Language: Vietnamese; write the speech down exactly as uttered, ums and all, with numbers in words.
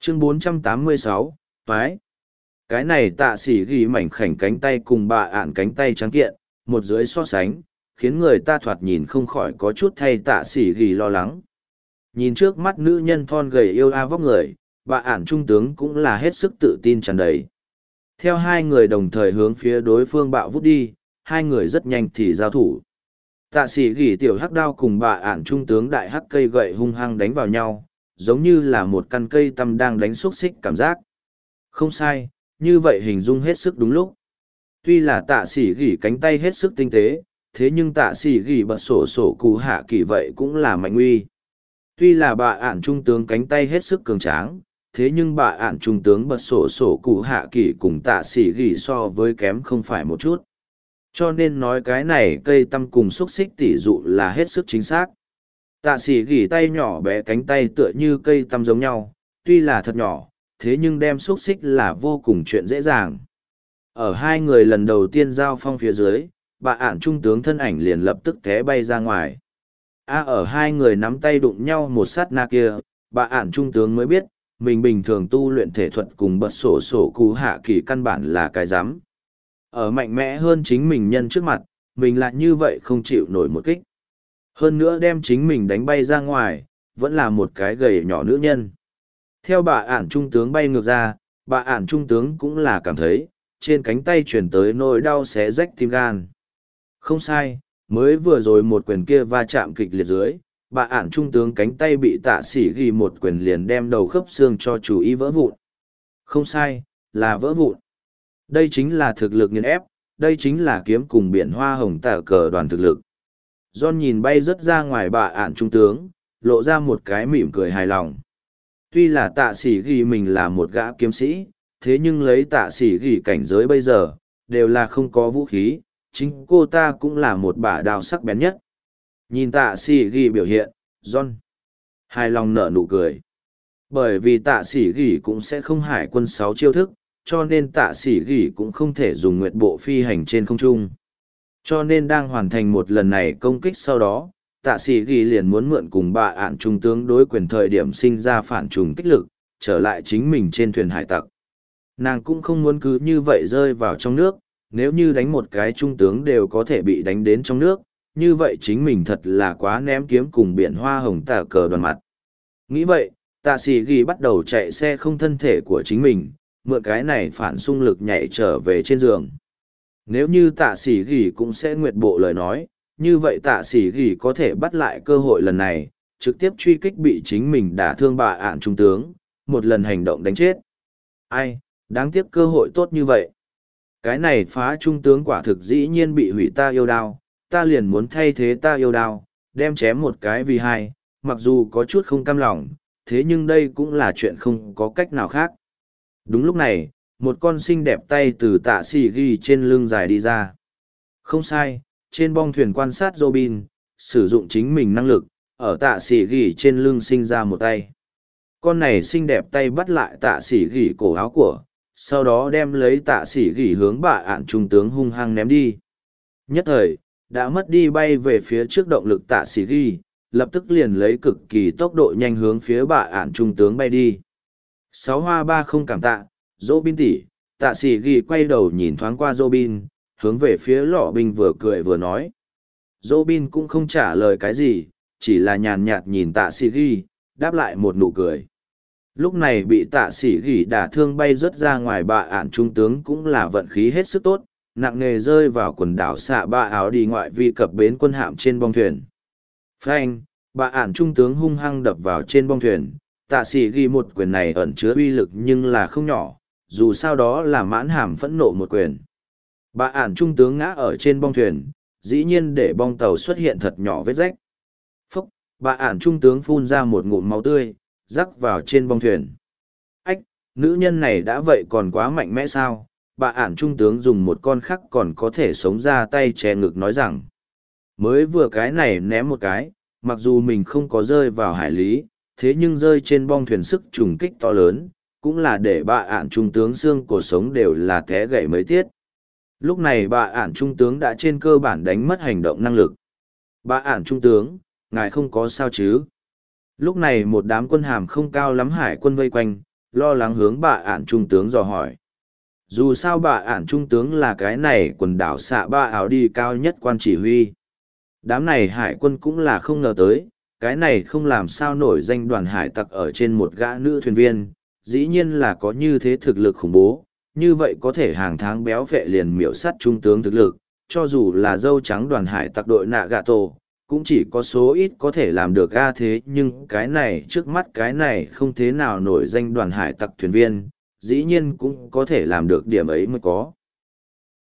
Chương bốn trăm tám mươi sáu, Toái. Cái này tạ sĩ ghi mảnh khảnh cánh tay cùng bà ạn cánh tay trắng kiện, một dưới so sánh, khiến người ta thoạt nhìn không khỏi có chút thay tạ sĩ ghi lo lắng. Nhìn trước mắt nữ nhân thon gầy yêu a vóc người, bà ạn trung tướng cũng là hết sức tự tin tràn đầy. Theo hai người đồng thời hướng phía đối phương bạo vút đi, hai người rất nhanh thì giao thủ. Tạ sĩ gỉ tiểu hắc đao cùng bà ạn trung tướng đại hắc cây gậy hung hăng đánh vào nhau, giống như là một căn cây tăm đang đánh xúc xích cảm giác. Không sai, như vậy hình dung hết sức đúng lúc. Tuy là tạ sĩ gỉ cánh tay hết sức tinh tế, thế nhưng tạ sĩ gỉ bật sổ sổ cụ hạ kỳ vậy cũng là mạnh uy. Tuy là bà ạn trung tướng cánh tay hết sức cường tráng, thế nhưng bà ạn trung tướng bật sổ sổ cụ hạ kỳ cùng tạ sĩ gỉ so với kém không phải một chút. Cho nên nói cái này cây tăm cùng xúc xích tỷ dụ là hết sức chính xác. Tạ sĩ gỉ tay nhỏ bé cánh tay tựa như cây tăm giống nhau, tuy là thật nhỏ, thế nhưng đem xúc xích là vô cùng chuyện dễ dàng. Ở hai người lần đầu tiên giao phong phía dưới, bà ạn trung tướng thân ảnh liền lập tức té bay ra ngoài. A ở hai người nắm tay đụng nhau một sát na kia, bà ạn trung tướng mới biết, mình bình thường tu luyện thể thuật cùng bật sổ sổ cụ hạ kỳ căn bản là cái rắm. Ở mạnh mẽ hơn chính mình nhân trước mặt, mình lại như vậy không chịu nổi một kích. Hơn nữa đem chính mình đánh bay ra ngoài, vẫn là một cái gầy nhỏ nữ nhân. Theo bà ản trung tướng bay ngược ra, bà ản trung tướng cũng là cảm thấy, trên cánh tay chuyển tới nỗi đau xé rách tim gan. Không sai, mới vừa rồi một quyền kia va chạm kịch liệt dưới, bà ản trung tướng cánh tay bị tạ sĩ ghi một quyền liền đem đầu khớp xương cho chủ y vỡ vụn. Không sai, là vỡ vụn. Đây chính là thực lực nghiền ép, đây chính là kiếm cùng biển hoa hồng tả cờ đoàn thực lực. John nhìn bay rất ra ngoài bà ản trung tướng, lộ ra một cái mỉm cười hài lòng. Tuy là tạ sĩ ghi mình là một gã kiếm sĩ, thế nhưng lấy tạ sĩ ghi cảnh giới bây giờ, đều là không có vũ khí, chính cô ta cũng là một bả đao sắc bén nhất. Nhìn tạ sĩ ghi biểu hiện, John hài lòng nở nụ cười. Bởi vì tạ sĩ ghi cũng sẽ không hải quân sáu chiêu thức, cho nên tạ sĩ ghi cũng không thể dùng nguyệt bộ phi hành trên không trung. Cho nên đang hoàn thành một lần này công kích sau đó, tạ sĩ ghi liền muốn mượn cùng bà ạn trung tướng đối quyền thời điểm sinh ra phản trùng kích lực, trở lại chính mình trên thuyền hải tặc. Nàng cũng không muốn cứ như vậy rơi vào trong nước, nếu như đánh một cái trung tướng đều có thể bị đánh đến trong nước, như vậy chính mình thật là quá ném kiếm cùng biển hoa hồng tả cờ đoàn mặt. Nghĩ vậy, tạ sĩ ghi bắt đầu chạy xe không thân thể của chính mình, mượn cái này phản xung lực nhảy trở về trên giường. Nếu như tạ sĩ ghi cũng sẽ nguyệt bộ lời nói, như vậy tạ sĩ ghi có thể bắt lại cơ hội lần này, trực tiếp truy kích bị chính mình đả thương bà ạn trung tướng, một lần hành động đánh chết. Ai, đáng tiếc cơ hội tốt như vậy. Cái này phá trung tướng quả thực dĩ nhiên bị hủy ta yêu đao, ta liền muốn thay thế ta yêu đao, đem chém một cái vì hai, mặc dù có chút không cam lòng, thế nhưng đây cũng là chuyện không có cách nào khác. Đúng lúc này, một con xinh đẹp tay từ tạ sĩ ghi trên lưng dài đi ra. Không sai, trên bong thuyền quan sát Robin, sử dụng chính mình năng lực, ở tạ sĩ ghi trên lưng sinh ra một tay. Con này xinh đẹp tay bắt lại tạ sĩ ghi cổ áo của, sau đó đem lấy tạ sĩ ghi hướng bà ạn trung tướng hung hăng ném đi. Nhất thời, đã mất đi bay về phía trước động lực tạ sĩ ghi, lập tức liền lấy cực kỳ tốc độ nhanh hướng phía bà ạn trung tướng bay đi. Sáu hoa ba không cảm tạ, Robin tỷ, tạ sĩ ghi quay đầu nhìn thoáng qua Robin, hướng về phía lọ binh vừa cười vừa nói. Robin cũng không trả lời cái gì, chỉ là nhàn nhạt nhìn tạ sĩ ghi, đáp lại một nụ cười. Lúc này bị tạ sĩ ghi đả thương bay rớt ra ngoài bà ạn trung tướng cũng là vận khí hết sức tốt, nặng nề rơi vào quần đảo xạ ba áo đi ngoại vi cập bến quân hạm trên bong thuyền. Phanh, bà ạn trung tướng hung hăng đập vào trên bong thuyền, tạ sĩ ghi một quyền này ẩn chứa uy lực nhưng là không nhỏ, dù sao đó là mãn hàm phẫn nộ một quyền. Bà ản trung tướng ngã ở trên bong thuyền, dĩ nhiên để bong tàu xuất hiện thật nhỏ vết rách. Phúc, bà ản trung tướng phun ra một ngụm máu tươi, rắc vào trên bong thuyền. Ách, nữ nhân này đã vậy còn quá mạnh mẽ sao? Bà ản trung tướng dùng một con khắc còn có thể sống ra tay che ngực nói rằng. Mới vừa cái này ném một cái, mặc dù mình không có rơi vào hải lý, thế nhưng rơi trên bong thuyền sức trùng kích to lớn, cũng là để bà ản trung tướng xương cổ sống đều là té gãy mấy tiết. Lúc này bà ản trung tướng đã trên cơ bản đánh mất hành động năng lực. Bà ản trung tướng, ngài không có sao chứ? Lúc này một đám quân hàm không cao lắm hải quân vây quanh, lo lắng hướng bà ản trung tướng dò hỏi. Dù sao bà ản trung tướng là cái này quần đảo xạ ba áo đi cao nhất quan chỉ huy. Đám này hải quân cũng là không ngờ tới, cái này không làm sao nổi danh đoàn hải tặc ở trên một gã nữ thuyền viên, dĩ nhiên là có như thế thực lực khủng bố, như vậy có thể hàng tháng béo vệ liền miểu sát trung tướng thực lực, cho dù là dâu trắng đoàn hải tặc đội nạ gạ tổ, cũng chỉ có số ít có thể làm được a thế nhưng cái này trước mắt cái này không thế nào nổi danh đoàn hải tặc thuyền viên, dĩ nhiên cũng có thể làm được điểm ấy mới có.